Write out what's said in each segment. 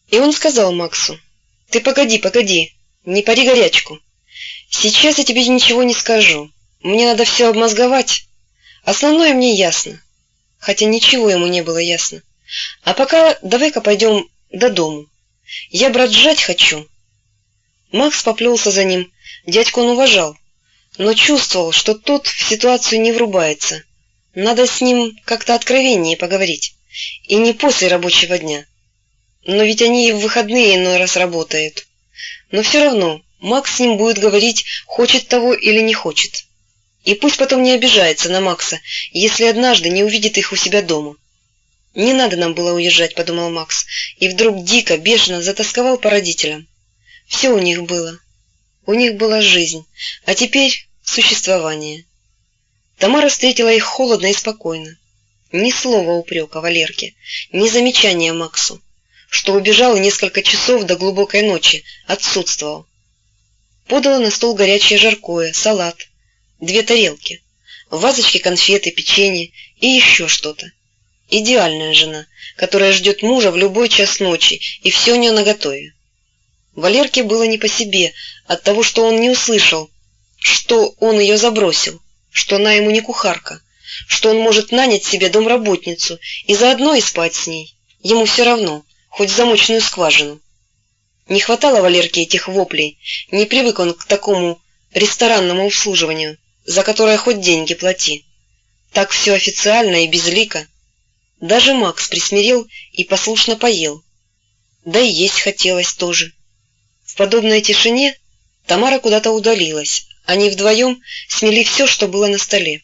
И он сказал Максу: «Ты погоди, не пари горячку. Сейчас я тебе ничего не скажу. Мне надо все обмозговать. Основное мне ясно». Хотя ничего ему не было ясно. «А пока давай-ка пойдем до дому. Я, брат, жрать хочу». Макс поплелся за ним. Дядьку он уважал, но чувствовал, что тот в ситуацию не врубается. Надо с ним как-то откровеннее поговорить. И не после рабочего дня. Но ведь они и в выходные иной раз работают. Но все равно Макс с ним будет говорить, хочет того или не хочет. И пусть потом не обижается на Макса, если однажды не увидит их у себя дома. «Не надо нам было уезжать», — подумал Макс, и вдруг дико, бешено затосковал по родителям. Все у них было. У них была жизнь, а теперь существование. Тамара встретила их холодно и спокойно. Ни слова упрека Валерке, ни замечания Максу, что убежал и несколько часов до глубокой ночи отсутствовал. Подала на стол горячее жаркое, салат, 2 тарелки, в вазочке конфеты, печенье и еще что-то. Идеальная жена, которая ждет мужа в любой час ночи, и все у нее наготове. Валерке было не по себе от того, что он не услышал, что он ее забросил, что она ему не кухарка, что он может нанять себе домработницу и заодно и спать с ней. Ему все равно, хоть в замочную скважину. Не хватало Валерке этих воплей, не привык он к такому ресторанному обслуживанию, за которое хоть деньги плати. Так все официально и безлико. Даже Макс присмирел и послушно поел. Да и есть хотелось тоже. В подобной тишине Тамара куда-то удалилась. Они вдвоем смели все, что было на столе.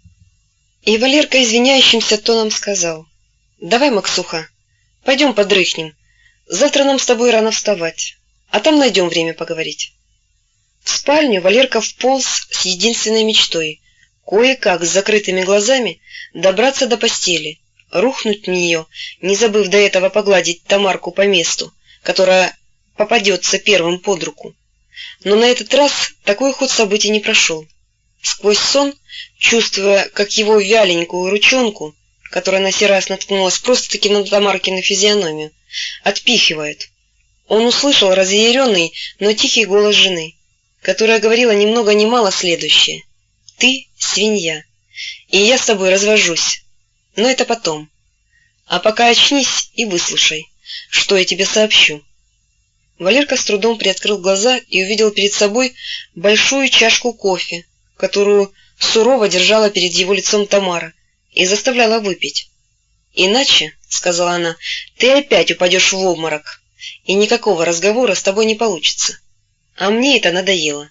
И Валерка извиняющимся тоном сказал: «Давай, Максуха, пойдем подрыхнем. Завтра нам с тобой рано вставать, а там найдем время поговорить». В спальню Валерка вполз с единственной мечтой — кое-как с закрытыми глазами добраться до постели, рухнуть в нее, не забыв до этого погладить Тамарку по месту, которая попадется первым под руку. Но на этот раз такой ход событий не прошел. Сквозь сон, чувствуя, как его вяленькую ручонку, которая на сей раз наткнулась просто-таки на Тамаркину физиономию, отпихивает, он услышал разъяренный, но тихий голос жены, которая говорила ни много ни мало следующее: «Ты свинья, и я с тобой развожусь, но это потом. А пока очнись и выслушай, что я тебе сообщу». Валерка с трудом приоткрыл глаза и увидел перед собой большую чашку кофе, которую сурово держала перед его лицом Тамара и заставляла выпить. «Иначе, — сказала она, — ты опять упадешь в обморок, и никакого разговора с тобой не получится. А мне это надоело.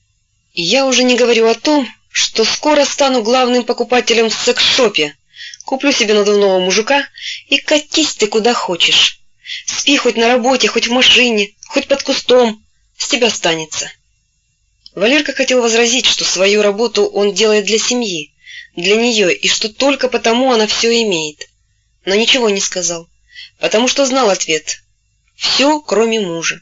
И я уже не говорю о том, что скоро стану главным покупателем в секс-шопе, куплю себе надувного мужика и катись ты куда хочешь. Спи хоть на работе, хоть в машине, хоть под кустом, с тебя станется». Валерка хотел возразить, что свою работу он делает для семьи, для нее, и что только потому она все имеет. Но ничего не сказал, потому что знал ответ: все, кроме мужа.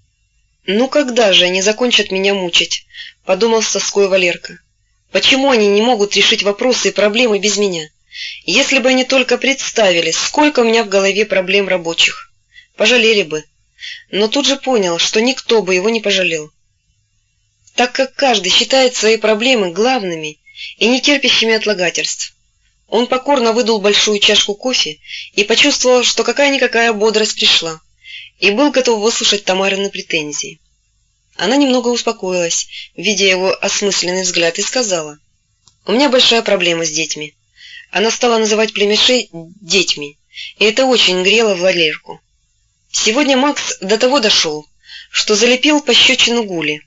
«Ну когда же они закончат меня мучить?» — подумал с тоской Валерка. «Почему они не могут решить вопросы и проблемы без меня? Если бы они только представили, сколько у меня в голове проблем рабочих, пожалели бы». Но тут же понял, что никто бы его не пожалел, так как каждый считает свои проблемы главными и не терпящими отлагательств. Он покорно выдул большую чашку кофе и почувствовал, что какая-никакая бодрость пришла, и был готов выслушать Тамарины претензии. Она немного успокоилась, видя его осмысленный взгляд, и сказала: «У меня большая проблема с детьми». Она стала называть племешей детьми, и это очень грело Валерку. Сегодня Макс до того дошел, что залепил пощечину Гуле.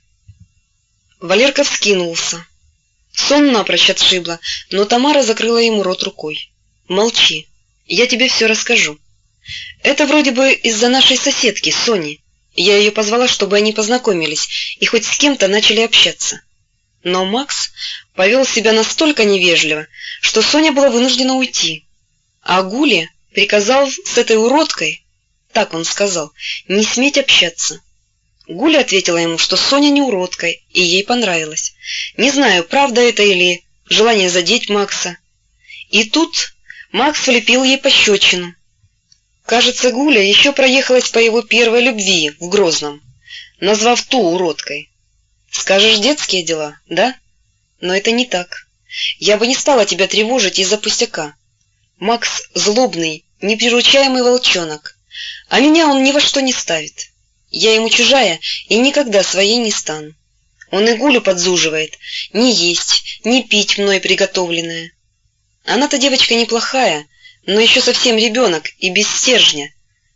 Валерка вскинулся. Сон напрочь отшибло, но Тамара закрыла ему рот рукой. «Молчи, я тебе все расскажу. Это вроде бы из-за нашей соседки, Сони. Я ее позвала, чтобы они познакомились и хоть с кем-то начали общаться». Но Макс повел себя настолько невежливо, что Соня была вынуждена уйти. А Гуле приказал с этой уродкой, так он сказал, не сметь общаться. Гуля ответила ему, что Соня не уродка, и ей понравилось. Не знаю, правда это или желание задеть Макса. И тут Макс влепил ей пощечину. Кажется, Гуля еще проехалась по его первой любви в Грозном, назвав ту уродкой. Скажешь, детские дела, да? Но это не так. Я бы не стала тебя тревожить из-за пустяка. Макс злобный, неприручаемый волчонок, а меня он ни во что не ставит. Я ему чужая и никогда своей не стану. Он и Гулю подзуживает не есть, не пить мной приготовленное. Она-то девочка неплохая, но еще совсем ребенок и без стержня.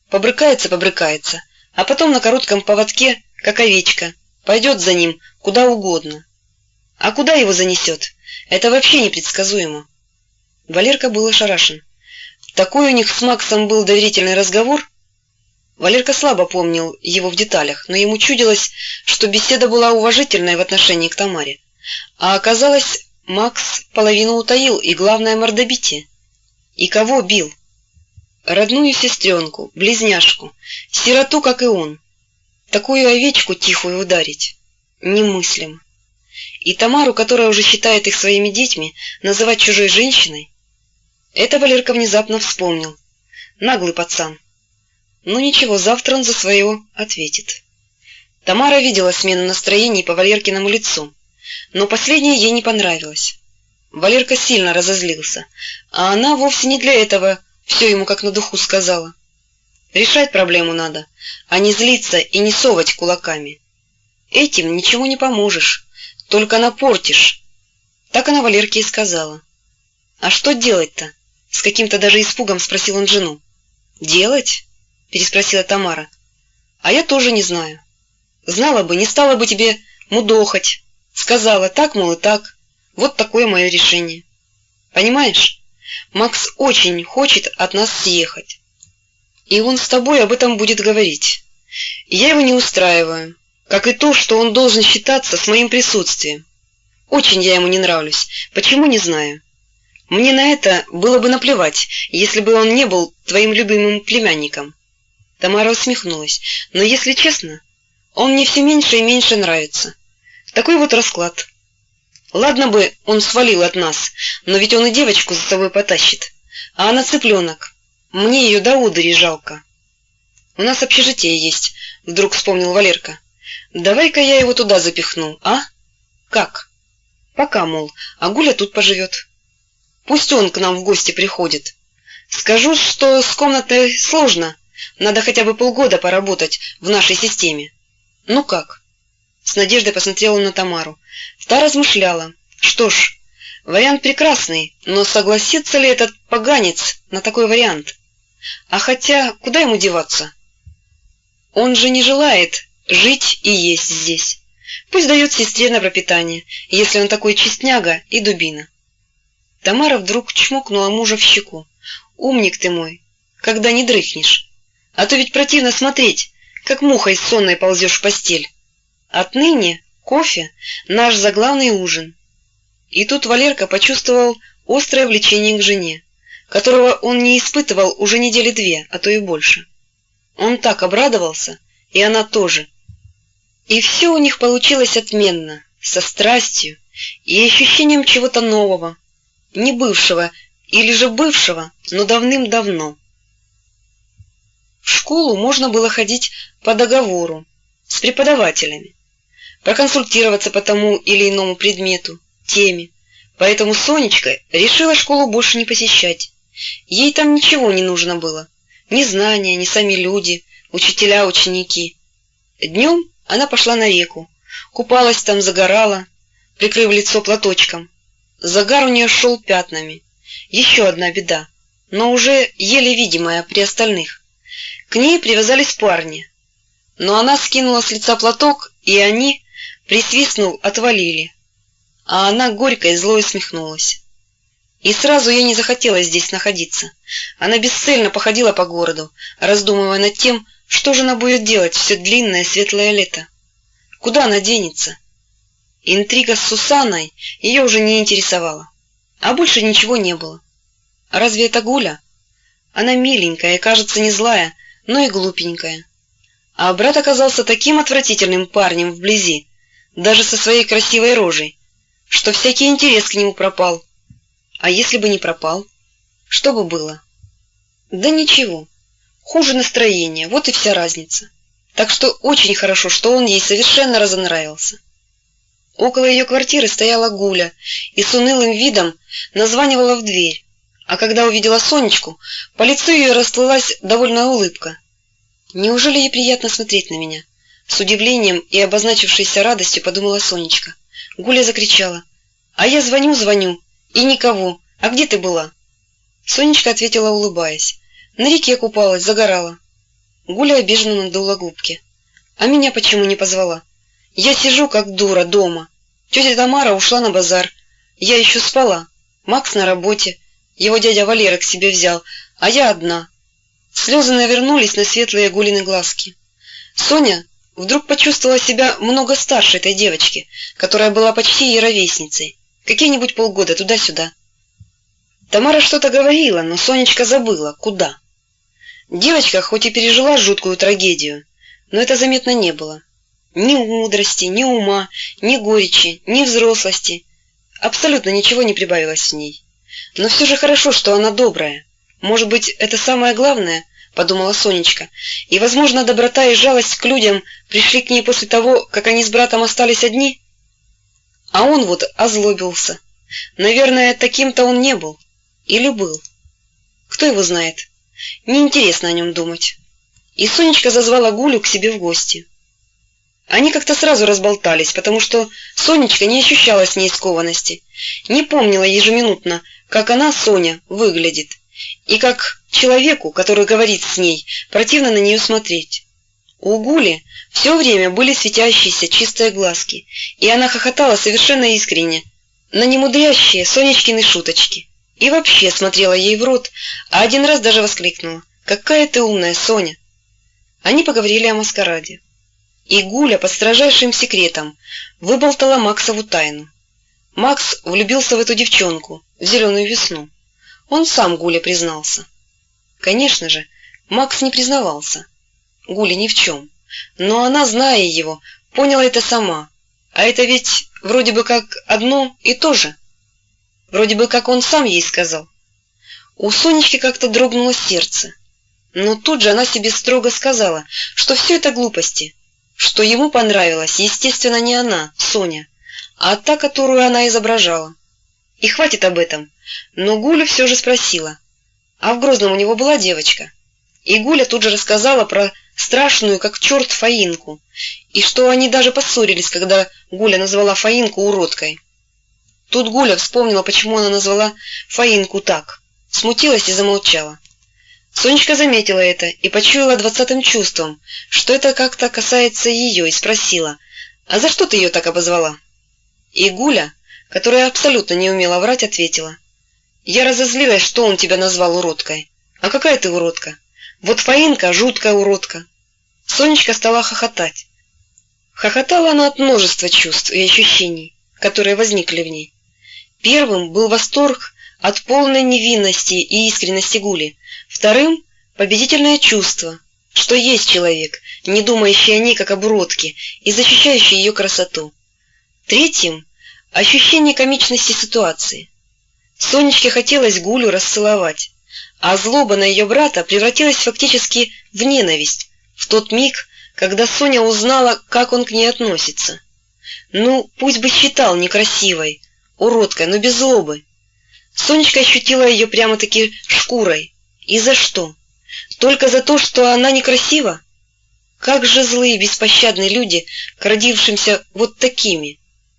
Побрыкается, а потом на коротком поводке, как овечка, пойдет за ним куда угодно. А куда его занесет, это вообще непредсказуемо. Валерка был ошарашен. Такой у них с Максом был доверительный разговор. Валерка слабо помнил его в деталях, но ему чудилось, что беседа была уважительной в отношении к Тамаре. А оказалось, Макс половину утаил, и главное, мордобитие. И кого бил? Родную сестренку, близняшку, сироту, как и он. Такую овечку тихую ударить немыслимо. И Тамару, которая уже считает их своими детьми, называть чужой женщиной? Это Валерка внезапно вспомнил. Наглый пацан. Ну ничего, завтра он за свое ответит. Тамара видела смену настроений по Валеркиному лицу, но последнее ей не понравилось. Валерка сильно разозлился, а она вовсе не для этого все ему как на духу сказала. Решать проблему надо, а не злиться и не совать кулаками. Этим ничего не поможешь, только напортишь. Так она Валерке и сказала. А что делать-то? С каким-то даже испугом спросил он жену. Делать? Переспросила Тамара. А я тоже не знаю. Знала бы, не стала бы тебе мудохать. Сказала так, мол, и так. Вот такое мое решение. Понимаешь? Макс очень хочет от нас съехать. И он с тобой об этом будет говорить. И я его не устраиваю, как и то, что он должен считаться с моим присутствием. Очень я ему не нравлюсь. Почему, не знаю. Мне на это было бы наплевать, если бы он не был твоим любимым племянником. Тамара усмехнулась. Но если честно, он мне все меньше и меньше нравится. Такой вот расклад. Ладно бы он свалил от нас, но ведь он и девочку за собой потащит. А она цыпленок. Мне ее до удыри жалко. У нас общежитие есть, вдруг вспомнил Валерка. Давай-ка я его туда запихну, а? Как? Пока, мол, а Гуля тут поживет. Пусть он к нам в гости приходит. Скажу, что с комнатой сложно. Надо хотя бы полгода поработать в нашей системе. Ну как? С надеждой посмотрела на Тамару. Та размышляла. Что ж, вариант прекрасный, но согласится ли этот поганец на такой вариант? А хотя, куда ему деваться? Он же не желает жить и есть здесь. Пусть дает сестре на пропитание, если он такой честняга и дубина. Тамара вдруг чмокнула мужа в щеку. Умник ты мой, когда не дрыхнешь. А то ведь противно смотреть, как мухой сонной ползешь в постель. Отныне кофе — наш заглавный ужин. И тут Валерка почувствовал острое влечение к жене, которого он не испытывал уже недели две, а то и больше. Он так обрадовался, и она тоже. И все у них получилось отменно, со страстью и ощущением чего-то нового, не бывшего или же бывшего, но давным-давно. В школу можно было ходить по договору, с преподавателями, проконсультироваться по тому или иному предмету, теме. Поэтому Сонечка решила школу больше не посещать. Ей там ничего не нужно было. Ни знания, ни сами люди, учителя, ученики. Днем она пошла на реку, купалась там, загорала, прикрыв лицо платочком. Загар у нее шел пятнами. Еще одна беда, но уже еле видимая при остальных. К ней привязались парни. Но она скинула с лица платок, и они, присвистнув, отвалили. А она горько и зло усмехнулась. И сразу ей не захотелось здесь находиться. Она бесцельно походила по городу, раздумывая над тем, что же она будет делать все длинное светлое лето. Куда она денется? Интрига с Сусанной ее уже не интересовала. А больше ничего не было. Разве это Гуля? Она миленькая и, кажется, не злая, но и глупенькая. А брат оказался таким отвратительным парнем вблизи, даже со своей красивой рожей, что всякий интерес к нему пропал. А если бы не пропал, что бы было? Да ничего. Хуже настроения, вот и вся разница. Так что очень хорошо, что он ей совершенно разонравился. Около ее квартиры стояла Гуля и с унылым видом названивала в дверь, а когда увидела Сонечку, по лицу ее расплылась довольная улыбка. «Неужели ей приятно смотреть на меня?» С удивлением и обозначившейся радостью подумала Сонечка. Гуля закричала: «А я звоню, и никого. А где ты была?» Сонечка ответила, улыбаясь: «На реке купалась, загорала». Гуля обиженно надула губки. «А меня почему не позвала? Я сижу как дура дома. Тетя Тамара ушла на базар. Я еще спала. Макс на работе. Его дядя Валера к себе взял, а я одна». Слезы навернулись на светлые Гулины глазки. Соня вдруг почувствовала себя много старше этой девочки, которая была почти ей ровесницей. Какие-нибудь полгода туда-сюда. Тамара что-то говорила, но Сонечка забыла, куда. Девочка хоть и пережила жуткую трагедию, но это заметно не было. Ни мудрости, ни ума, ни горечи, ни взрослости. Абсолютно ничего не прибавилось в ней. Но все же хорошо, что она добрая. Может быть, это самое главное, подумала Сонечка, и, возможно, доброта и жалость к людям пришли к ней после того, как они с братом остались одни? А он вот озлобился. Наверное, таким-то он не был. Или был. Кто его знает? Неинтересно о нем думать. И Сонечка зазвала Гулю к себе в гости. Они как-то сразу разболтались, потому что Сонечка не ощущала с ней скованности, не помнила ежеминутно, как она, Соня, выглядит, и как человеку, который говорит с ней, противно на нее смотреть. У Гули все время были светящиеся чистые глазки, и она хохотала совершенно искренне на немудрящие Сонечкины шуточки. И вообще смотрела ей в рот, а один раз даже воскликнула: «Какая ты умная, Соня!» Они поговорили о маскараде. И Гуля под строжайшим секретом выболтала Максову тайну. Макс влюбился в эту девчонку, в Зеленую весну. Он сам Гуле признался. Конечно же, Макс не признавался Гуле ни в чем, но она, зная его, поняла это сама, а это ведь вроде бы как одно и то же. Вроде бы как он сам ей сказал. У Сонечки как-то дрогнуло сердце, но тут же она себе строго сказала, что все это глупости, что ему понравилась, естественно, не она, Соня, а та, которую она изображала. И хватит об этом. Но Гуля все же спросила: «А в Грозном у него была девочка?» И Гуля тут же рассказала про страшную, как черт, Фаинку, и что они даже поссорились, когда Гуля назвала Фаинку уродкой. Тут Гуля вспомнила, почему она назвала Фаинку так, смутилась и замолчала. Сонечка заметила это и почуяла 20-м чувством, что это как-то касается ее, и спросила: «А за что ты ее так обозвала?» И Гуля, которая абсолютно не умела врать, ответила: «Я разозлилась, что он тебя назвал уродкой. А какая ты уродка? Вот Фаинка — жуткая уродка». Сонечка стала хохотать. Хохотала она от множества чувств и ощущений, которые возникли в ней. Первым был восторг от полной невинности и искренности Гули. Вторым — победительное чувство, что есть человек, не думающий о ней как об уродке и защищающий ее красоту. Третьим — ощущение комичности ситуации. Сонечке хотелось Гулю расцеловать, а злоба на ее брата превратилась фактически в ненависть в тот миг, когда Соня узнала, как он к ней относится. Ну, пусть бы считал некрасивой, уродкой, но без злобы. Сонечка ощутила ее прямо-таки шкурой. И за что? Только за то, что она некрасива? Как же злые, беспощадные люди к родившимся вот такими.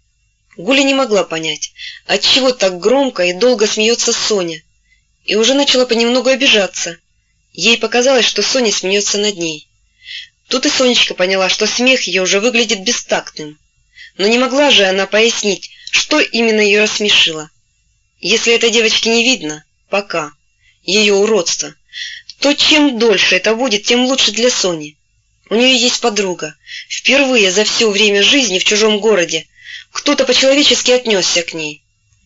Гуля не могла понять, отчего так громко и долго смеется Соня, и уже начала понемногу обижаться. Ей показалось, что Соня смеется над ней. Тут и Сонечка поняла, что смех ее уже выглядит бестактным. Но не могла же она пояснить, что именно ее рассмешило. Если этой девочке не видно, пока, ее уродство, то чем дольше это будет, тем лучше для Сони. У нее есть подруга. Впервые за все время жизни в чужом городе кто-то по-человечески отнесся к ней.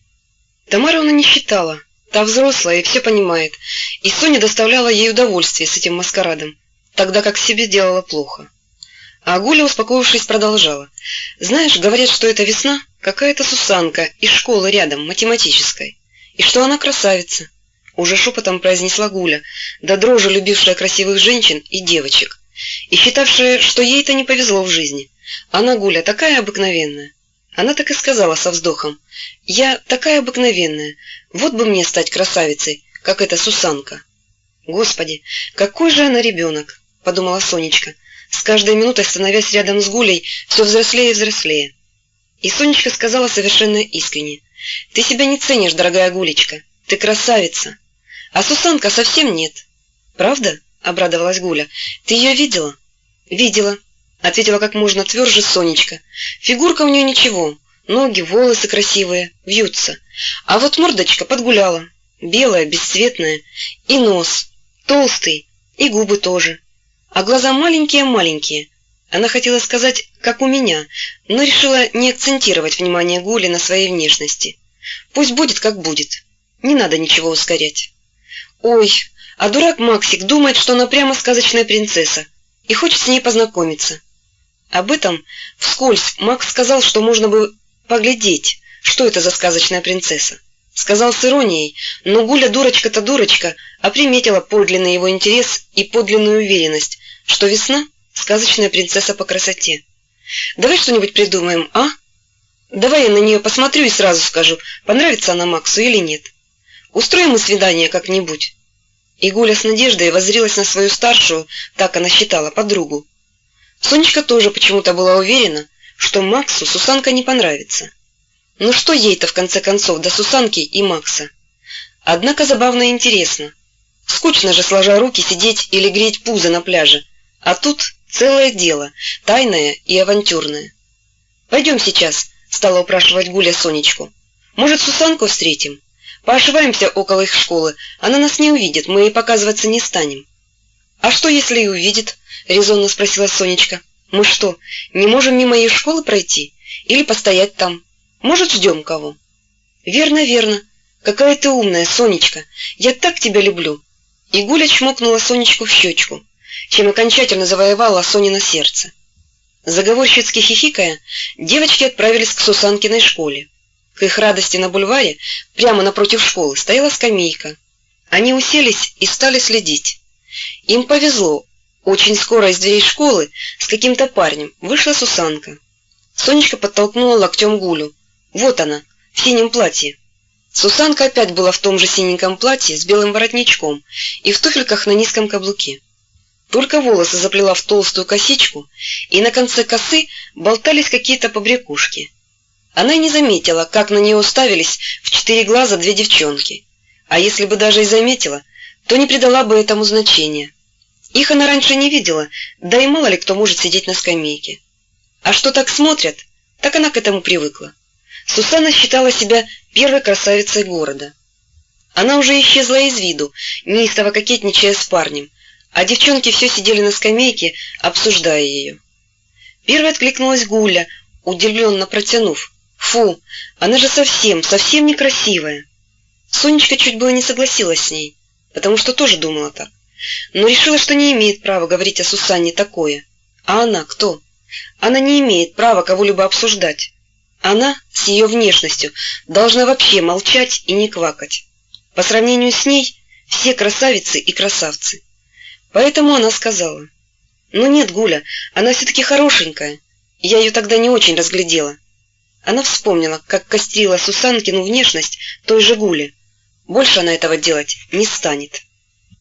Тамару она не считала. Та взрослая и все понимает. И Соня доставляла ей удовольствие с этим маскарадом, тогда как себе делала плохо. А Гуля, успокоившись, продолжала. «Знаешь, говорят, что эта весна какая-то Сусанка из школы рядом, математической, и что она красавица. уже шепотом произнесла Гуля, до дрожи любившая красивых женщин и девочек, и считавшая, что ей-то не повезло в жизни. Она, Гуля, такая обыкновенная. Она так и сказала со вздохом: «Я такая обыкновенная, вот бы мне стать красавицей, как эта Сусанка». «Господи, какой же она ребенок!» — подумала Сонечка, с каждой минутой становясь рядом с Гулей все взрослее и взрослее. И Сонечка сказала совершенно искренне: «Ты себя не ценишь, дорогая Гулечка, ты красавица, а Сусанка совсем нет». «Правда?» — обрадовалась Гуля. «Ты ее видела?» «Видела», — ответила как можно тверже Сонечка. «Фигурка у нее ничего, ноги, волосы красивые, вьются, а вот мордочка подгуляла, белая, бесцветная, и нос толстый, и губы тоже, а глаза маленькие-маленькие». Она хотела сказать «как у меня», но решила не акцентировать внимание Гули на своей внешности. Пусть будет как будет, не надо ничего ускорять. «Ой, а дурак Максик думает, что она прямо сказочная принцесса и хочет с ней познакомиться». Об этом вскользь Макс сказал, что можно бы поглядеть, что это за сказочная принцесса. Сказал с иронией, но Гуля, дурочка-то дурочка, оприметила подлинный его интерес и подлинную уверенность, что Весна — сказочная принцесса по красоте. «Давай что-нибудь придумаем, а? Давай я на нее посмотрю и сразу скажу, понравится она Максу или нет. Устроим мы свидание как-нибудь». И Гуля с надеждой воззрелась на свою старшую, так она считала, подругу. Сонечка тоже почему-то была уверена, что Максу Сусанка не понравится. Ну что ей-то в конце концов до Сусанки и Макса? Однако забавно и интересно. Скучно же, сложа руки, сидеть или греть пузо на пляже. А тут целое дело, тайное и авантюрное. «Пойдем сейчас», — стала упрашивать Гуля Сонечку. «Может, Сусанку встретим? Поошиваемся около их школы, она нас не увидит, мы ей показываться не станем». «А что, если и увидит?» — резонно спросила Сонечка. «Мы что, не можем мимо ее школы пройти? Или постоять там? Может, ждем кого?» «Верно, верно. Какая ты умная, Сонечка. Я так тебя люблю». И Гуля чмокнула Сонечку в щечку, чем окончательно завоевала Сонино сердце. Заговорщицки хихикая, девочки отправились к Сусанкиной школе. К их радости на бульваре, прямо напротив школы, стояла скамейка. Они уселись и стали следить. Им повезло. Очень скоро из дверей школы с каким-то парнем вышла Сусанка. Сонечка подтолкнула локтем Гулю. Вот она, в синем платье. Сусанка опять была в том же синеньком платье с белым воротничком и в туфельках на низком каблуке. Только волосы заплела в толстую косичку, и на конце косы болтались какие-то побрякушки. Она и не заметила, как на нее уставились в 4 глаза 2 девчонки. А если бы даже и заметила, то не придала бы этому значения. Их она раньше не видела, да и мало ли кто может сидеть на скамейке. А что так смотрят, так она к этому привыкла. Сусанна считала себя первой красавицей города. Она уже исчезла из виду, неистово кокетничая с парнем, а девчонки все сидели на скамейке, обсуждая ее. Первой откликнулась Гуля, удивленно протянув: «Фу, она же совсем некрасивая». Сонечка чуть было не согласилась с ней, потому что тоже думала так, но решила, что не имеет права говорить о Сусанне такое. А она кто? Она не имеет права кого-либо обсуждать. Она с ее внешностью должна вообще молчать и не квакать. По сравнению с ней все красавицы и красавцы. Поэтому она сказала: «Ну нет, Гуля, она все-таки хорошенькая. Я ее тогда не очень разглядела». Она вспомнила, как кострила Сусанкину внешность той же Гуле. Больше она этого делать не станет.